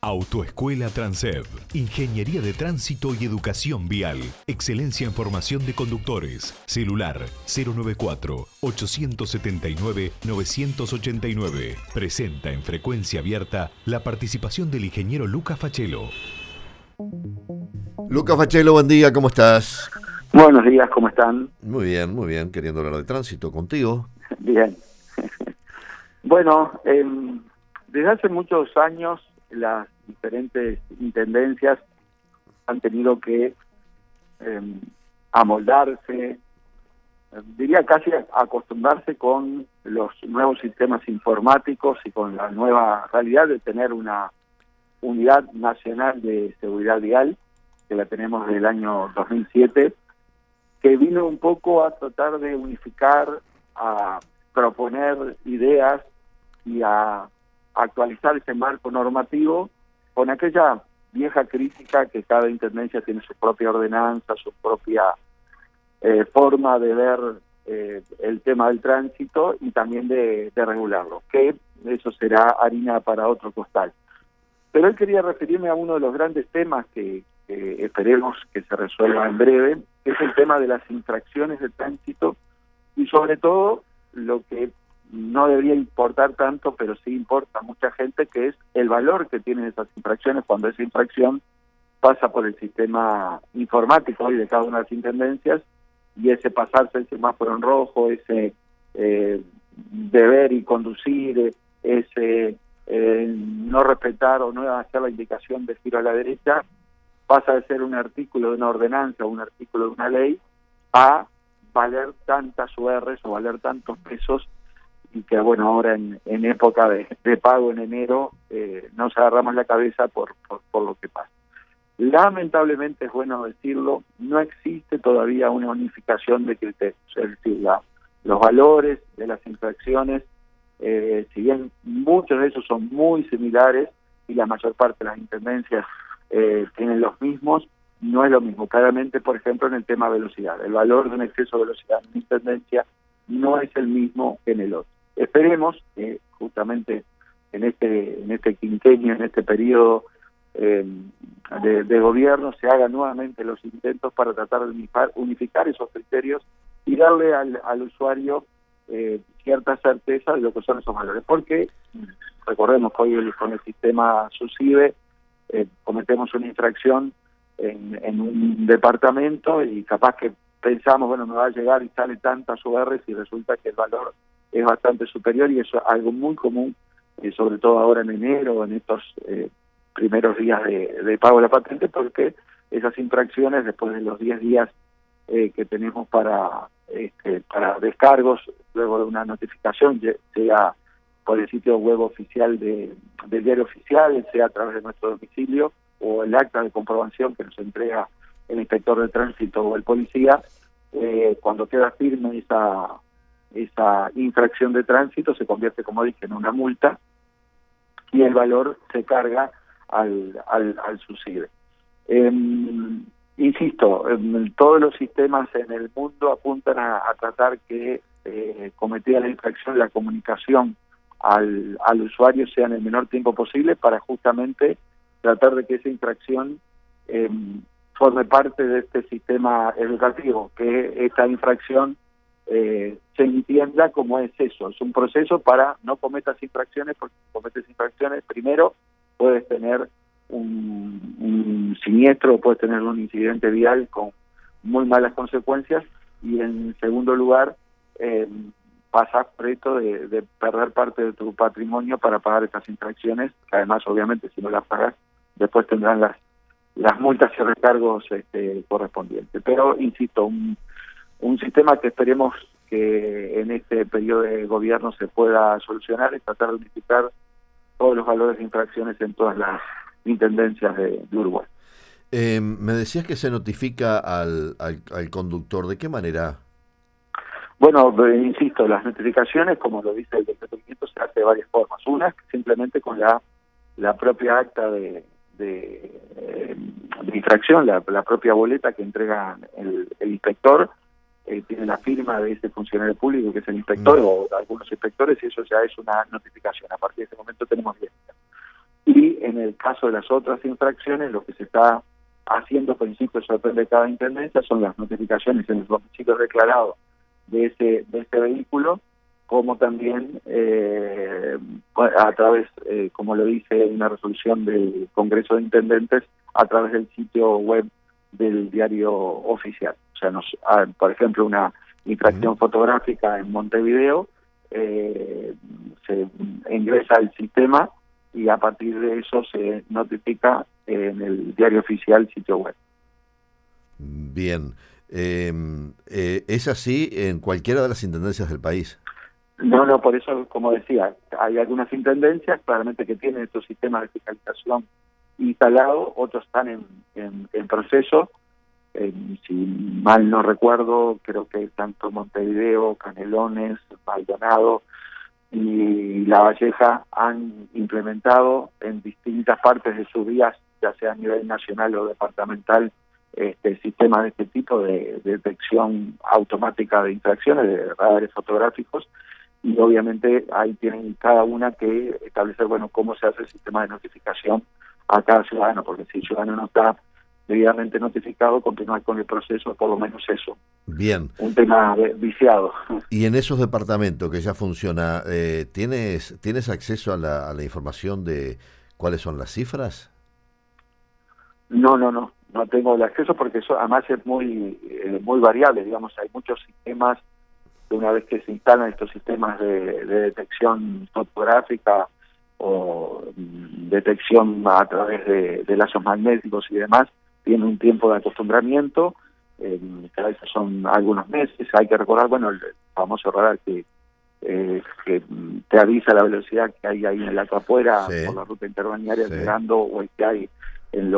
Autoescuela Transeb. Ingeniería de Tránsito y Educación Vial. Excelencia en formación de conductores. Celular 094-879-989. Presenta en frecuencia abierta la participación del ingeniero Lucas Fachelo. Lucas Fachelo, buen día, ¿cómo estás? Buenos días, ¿cómo están? Muy bien, queriendo hablar de tránsito contigo. Bien. Bueno, desde hace muchos años las diferentes intendencias han tenido que amoldarse, diría casi acostumbrarse con los nuevos sistemas informáticos y con la nueva realidad de tener una unidad nacional de seguridad vial, que la tenemos desde el año 2007, que vino un poco a tratar de unificar, a proponer ideas y a actualizar ese marco normativo con aquella vieja crítica que cada intendencia tiene su propia ordenanza, su propia forma de ver el tema del tránsito y también de regularlo, que eso será harina para otro costal. Pero hoy quería referirme a uno de los grandes temas que esperemos que se resuelva en breve, que es el tema de las infracciones de tránsito y sobre todo lo que no debería importar tanto, pero sí importa a mucha gente, que es el valor que tienen esas infracciones cuando esa infracción pasa por el sistema informático hoy de cada una de las intendencias, y ese pasarse el semáforo en rojo, ese deber y conducir, ese no respetar o no hacer la indicación de giro a la derecha, pasa de ser un artículo de una ordenanza o un artículo de una ley a valer tantas URs o valer tantos pesos, y que bueno, ahora en época de pago en enero nos agarramos la cabeza por lo que pasa. Lamentablemente, es bueno decirlo, no existe todavía una unificación de criterios, es decir, los valores de las infracciones, si bien muchos de esos son muy similares y la mayor parte de las intendencias tienen los mismos, no es lo mismo. Claramente, por ejemplo, en el tema velocidad, el valor de un exceso de velocidad en una intendencia no es el mismo que en el otro. Esperemos que justamente en este quinquenio, en este periodo de gobierno, se hagan nuevamente los intentos para tratar de unificar esos criterios y darle al usuario cierta certeza de lo que son esos valores. Porque recordemos que hoy con el sistema SUSIBE cometemos una infracción en un departamento y capaz que pensamos, bueno, me va a llegar y sale tantas URs y resulta que el valor es bastante superior, y eso es algo muy común, sobre todo ahora en enero, en estos primeros días de pago de la patente, porque esas infracciones, después de los 10 días que tenemos para descargos, luego de una notificación, sea por el sitio web oficial del diario oficial, sea a través de nuestro domicilio, o el acta de comprobación que nos entrega el inspector de tránsito o el policía, cuando queda firme esa infracción de tránsito, se convierte, como dije, en una multa, y el valor se carga al SUSIBE. Insisto, todos los sistemas en el mundo apuntan a tratar que cometida la infracción, la comunicación al usuario sea en el menor tiempo posible, para justamente tratar de que esa infracción forme parte de este sistema educativo, que esta infracción se entienda como es eso, es un proceso para no cometas infracciones, porque si cometes infracciones, primero puedes tener un siniestro, puedes tener un incidente vial con muy malas consecuencias, y en segundo lugar pasas por esto de perder parte de tu patrimonio para pagar estas infracciones, que además obviamente si no las pagas después tendrán las multas y recargos correspondientes. Pero insisto, un sistema que esperemos que en este periodo de gobierno se pueda solucionar es tratar de unificar todos los valores de infracciones en todas las intendencias de Uruguay. Me decías que se notifica al conductor, ¿de qué manera? Bueno, insisto, las notificaciones, como lo dice el decreto 500, se hace de varias formas. Una es simplemente con la propia acta de infracción, la propia boleta que entrega el inspector, tiene la firma de ese funcionario público que es el inspector o algunos inspectores, y eso ya es una notificación. A partir de ese momento tenemos 10 días. Y en el caso de las otras infracciones, lo que se está haciendo, por principio, eso depende de cada intendencia, son las notificaciones en los domicilios declarados de este vehículo, como también a través, como lo dice una resolución del Congreso de Intendentes, a través del sitio web del diario oficial. O sea, por ejemplo, una infracción fotográfica en Montevideo, se ingresa al sistema y a partir de eso se notifica en el diario oficial sitio web. Bien. ¿Es así en cualquiera de las intendencias del país? No, por eso, como decía, hay algunas intendencias claramente que tienen estos sistemas de fiscalización instalados, otros están en proceso. Si mal no recuerdo, creo que tanto Montevideo, Canelones, Maldonado y La Valleja han implementado en distintas partes de sus vías, ya sea a nivel nacional o departamental, sistemas de este tipo de detección automática de infracciones, de radares fotográficos, y obviamente ahí tienen cada una que establecer, cómo se hace el sistema de notificación a cada ciudadano, porque si el ciudadano no está debidamente notificado, continuar con el proceso, por lo menos eso. Bien. Un tema viciado. Y en esos departamentos que ya funciona, ¿tienes acceso a la información de cuáles son las cifras? No tengo el acceso porque eso además es muy variable, digamos, hay muchos sistemas que una vez que se instalan estos sistemas de detección fotográfica o detección a través de lazos magnéticos y demás, tiene un tiempo de acostumbramiento, cada vez son algunos meses. Hay que recordar, el famoso radar que te avisa la velocidad que hay ahí en la capuera, sí, por la ruta interbalnearia, sí, llegando, o el que hay en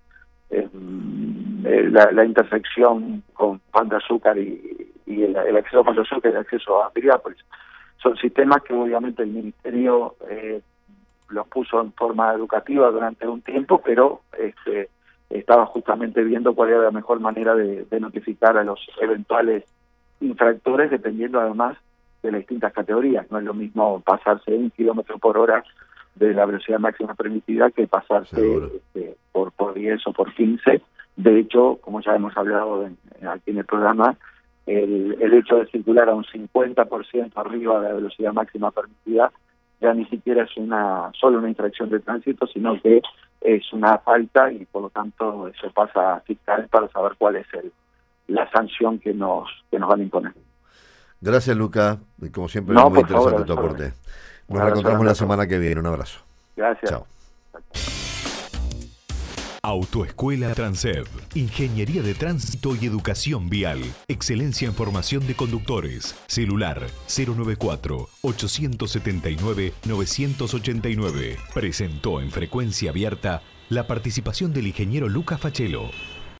la intersección con Pan de Azúcar y el acceso a Pan de Azúcar y el acceso a Piriápolis. Son sistemas que obviamente el Ministerio los puso en forma educativa durante un tiempo, pero estaba justamente viendo cuál era la mejor manera de notificar a los eventuales infractores, dependiendo además de las distintas categorías. No es lo mismo pasarse 1 kilómetro por hora de la velocidad máxima permitida que pasarse por 10 o por 15. De hecho, como ya hemos hablado aquí en el programa, el hecho de circular a un 50% arriba de la velocidad máxima permitida ya ni siquiera es solo una infracción de tránsito, sino que es una falta y por lo tanto eso pasa a fiscal para saber cuál es la sanción que nos van a imponer. Gracias, Luca. Como siempre, muy interesante tu aporte. Nos reencontramos la semana que viene. Un abrazo. Gracias. Chao. Autoescuela Transeb. Ingeniería de Tránsito y Educación Vial. Excelencia en formación de conductores. Celular 094-879-989. Presentó en Frecuencia Abierta la participación del ingeniero Luca Fachelo.